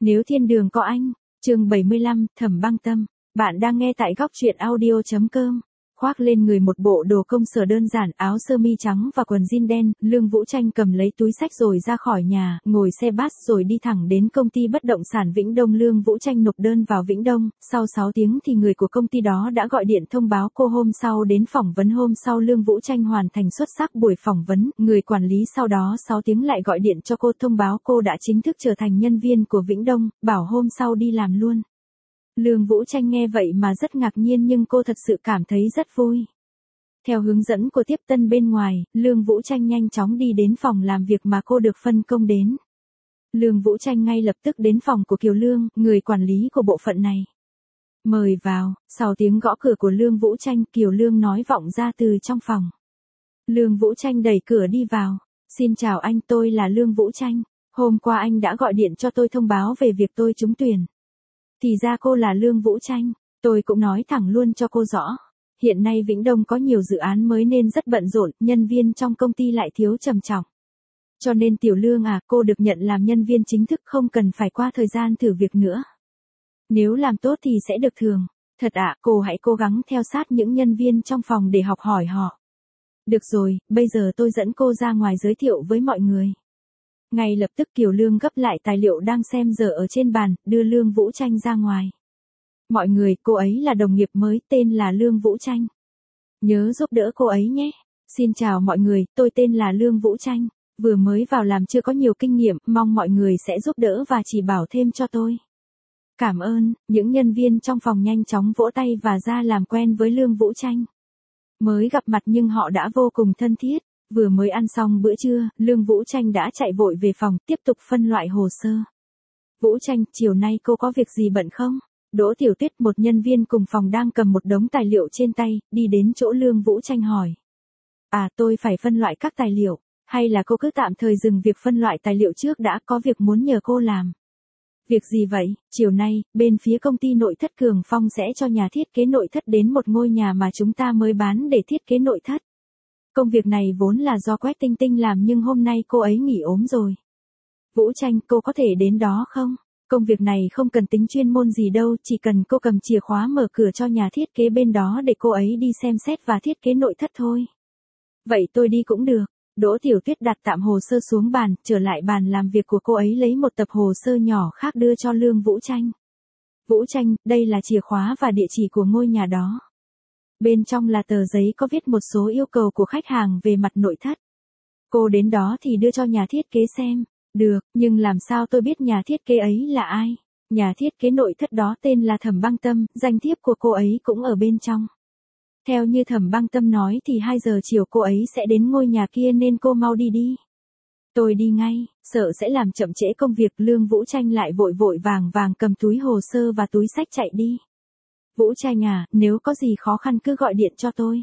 Nếu thiên đường có anh, chương 75, Thẩm Băng Tâm. Bạn đang nghe tại góc truyện audio.com. Khoác lên người một bộ đồ công sở đơn giản, áo sơ mi trắng và quần jean đen, Lương Vũ Tranh cầm lấy túi xách rồi ra khỏi nhà, ngồi xe bus rồi đi thẳng đến công ty bất động sản Vĩnh Đông. Lương Vũ Tranh nộp đơn vào Vĩnh Đông, sau 6 tiếng thì người của công ty đó đã gọi điện thông báo cô hôm sau đến phỏng vấn. Hôm sau Lương Vũ Tranh hoàn thành xuất sắc buổi phỏng vấn, người quản lý sau đó 6 tiếng lại gọi điện cho cô thông báo cô đã chính thức trở thành nhân viên của Vĩnh Đông, bảo hôm sau đi làm luôn. Lương Vũ Tranh nghe vậy mà rất ngạc nhiên, nhưng cô thật sự cảm thấy rất vui. Theo hướng dẫn của tiếp tân bên ngoài, Lương Vũ Tranh nhanh chóng đi đến phòng làm việc mà cô được phân công đến. Lương Vũ Tranh ngay lập tức đến phòng của Kiều Lương, người quản lý của bộ phận này. Mời vào. Sau tiếng gõ cửa của Lương Vũ Tranh, Kiều Lương nói vọng ra từ trong phòng. Lương Vũ Tranh đẩy cửa đi vào. Xin chào anh, tôi là Lương Vũ Tranh. Hôm qua anh đã gọi điện cho tôi thông báo về việc tôi trúng tuyển. Thì ra cô là Lương Vũ Tranh, tôi cũng nói thẳng luôn cho cô rõ. Hiện nay Vĩnh Đông có nhiều dự án mới nên rất bận rộn, nhân viên trong công ty lại thiếu trầm trọng. Cho nên Tiểu Lương à, cô được nhận làm nhân viên chính thức, không cần phải qua thời gian thử việc nữa. Nếu làm tốt thì sẽ được thưởng. Thật ạ, cô hãy cố gắng theo sát những nhân viên trong phòng để học hỏi họ. Được rồi, bây giờ tôi dẫn cô ra ngoài giới thiệu với mọi người. Ngay lập tức Kiều Lương gấp lại tài liệu đang xem giờ ở trên bàn, đưa Lương Vũ Tranh ra ngoài. Mọi người, cô ấy là đồng nghiệp mới, tên là Lương Vũ Tranh. Nhớ giúp đỡ cô ấy nhé. Xin chào mọi người, tôi tên là Lương Vũ Tranh. Vừa mới vào làm chưa có nhiều kinh nghiệm, mong mọi người sẽ giúp đỡ và chỉ bảo thêm cho tôi. Cảm ơn. Những nhân viên trong phòng nhanh chóng vỗ tay và ra làm quen với Lương Vũ Tranh. Mới gặp mặt nhưng họ đã vô cùng thân thiết. Vừa mới ăn xong bữa trưa, Lương Vũ Tranh đã chạy vội về phòng, tiếp tục phân loại hồ sơ. Vũ Tranh, chiều nay cô có việc gì bận không? Đỗ Tiểu Tuyết, một nhân viên cùng phòng đang cầm một đống tài liệu trên tay, đi đến chỗ Lương Vũ Tranh hỏi. À, tôi phải phân loại các tài liệu, hay là cô cứ tạm thời dừng việc phân loại tài liệu trước đã, có việc muốn nhờ cô làm. Việc gì vậy? Chiều nay, bên phía công ty nội thất Cường Phong sẽ cho nhà thiết kế nội thất đến một ngôi nhà mà chúng ta mới bán để thiết kế nội thất. Công việc này vốn là do Quách Tinh Tinh làm nhưng hôm nay cô ấy nghỉ ốm rồi. Vũ Tranh, cô có thể đến đó không? Công việc này không cần tính chuyên môn gì đâu, chỉ cần cô cầm chìa khóa mở cửa cho nhà thiết kế bên đó để cô ấy đi xem xét và thiết kế nội thất thôi. Vậy tôi đi cũng được. Đỗ Tiểu Tuyết đặt tạm hồ sơ xuống bàn, trở lại bàn làm việc của cô ấy lấy một tập hồ sơ nhỏ khác đưa cho Lương Vũ Tranh. Vũ Tranh, đây là chìa khóa và địa chỉ của ngôi nhà đó. Bên trong là tờ giấy có viết một số yêu cầu của khách hàng về mặt nội thất. Cô đến đó thì đưa cho nhà thiết kế xem. Được, nhưng làm sao tôi biết nhà thiết kế ấy là ai? Nhà thiết kế nội thất đó tên là Thẩm Băng Tâm, danh thiếp của cô ấy cũng ở bên trong. Theo như Thẩm Băng Tâm nói thì 2 giờ chiều cô ấy sẽ đến ngôi nhà kia nên cô mau đi đi. Tôi đi ngay, sợ sẽ làm chậm trễ công việc. Lương Vũ Tranh lại vội vội vàng vàng cầm túi hồ sơ và túi xách chạy đi. Vũ Tranh à, nếu có gì khó khăn cứ gọi điện cho tôi.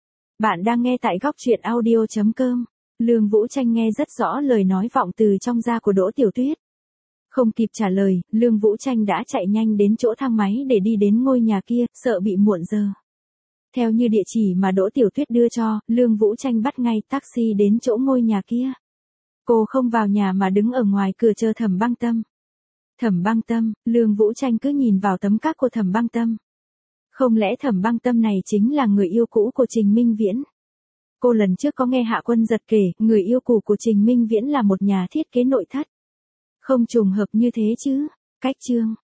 Bạn đang nghe tại góc truyện audio.com. Lương Vũ Tranh nghe rất rõ lời nói vọng từ trong da của Đỗ Tiểu Tuyết. Không kịp trả lời, Lương Vũ Tranh đã chạy nhanh đến chỗ thang máy để đi đến ngôi nhà kia, sợ bị muộn giờ. Theo như địa chỉ mà Đỗ Tiểu Tuyết đưa cho, Lương Vũ Tranh bắt ngay taxi đến chỗ ngôi nhà kia. Cô không vào nhà mà đứng ở ngoài cửa chờ Thẩm Băng Tâm. Thẩm Băng Tâm, Lương Vũ Tranh cứ nhìn vào tấm các của Thẩm Băng Tâm. Không lẽ Thẩm Băng Tâm này chính là người yêu cũ của Trình Minh Viễn? Cô lần trước có nghe Hạ Quân Giật kể, người yêu cũ của Trình Minh Viễn là một nhà thiết kế nội thất. Không trùng hợp như thế chứ? Cách chương.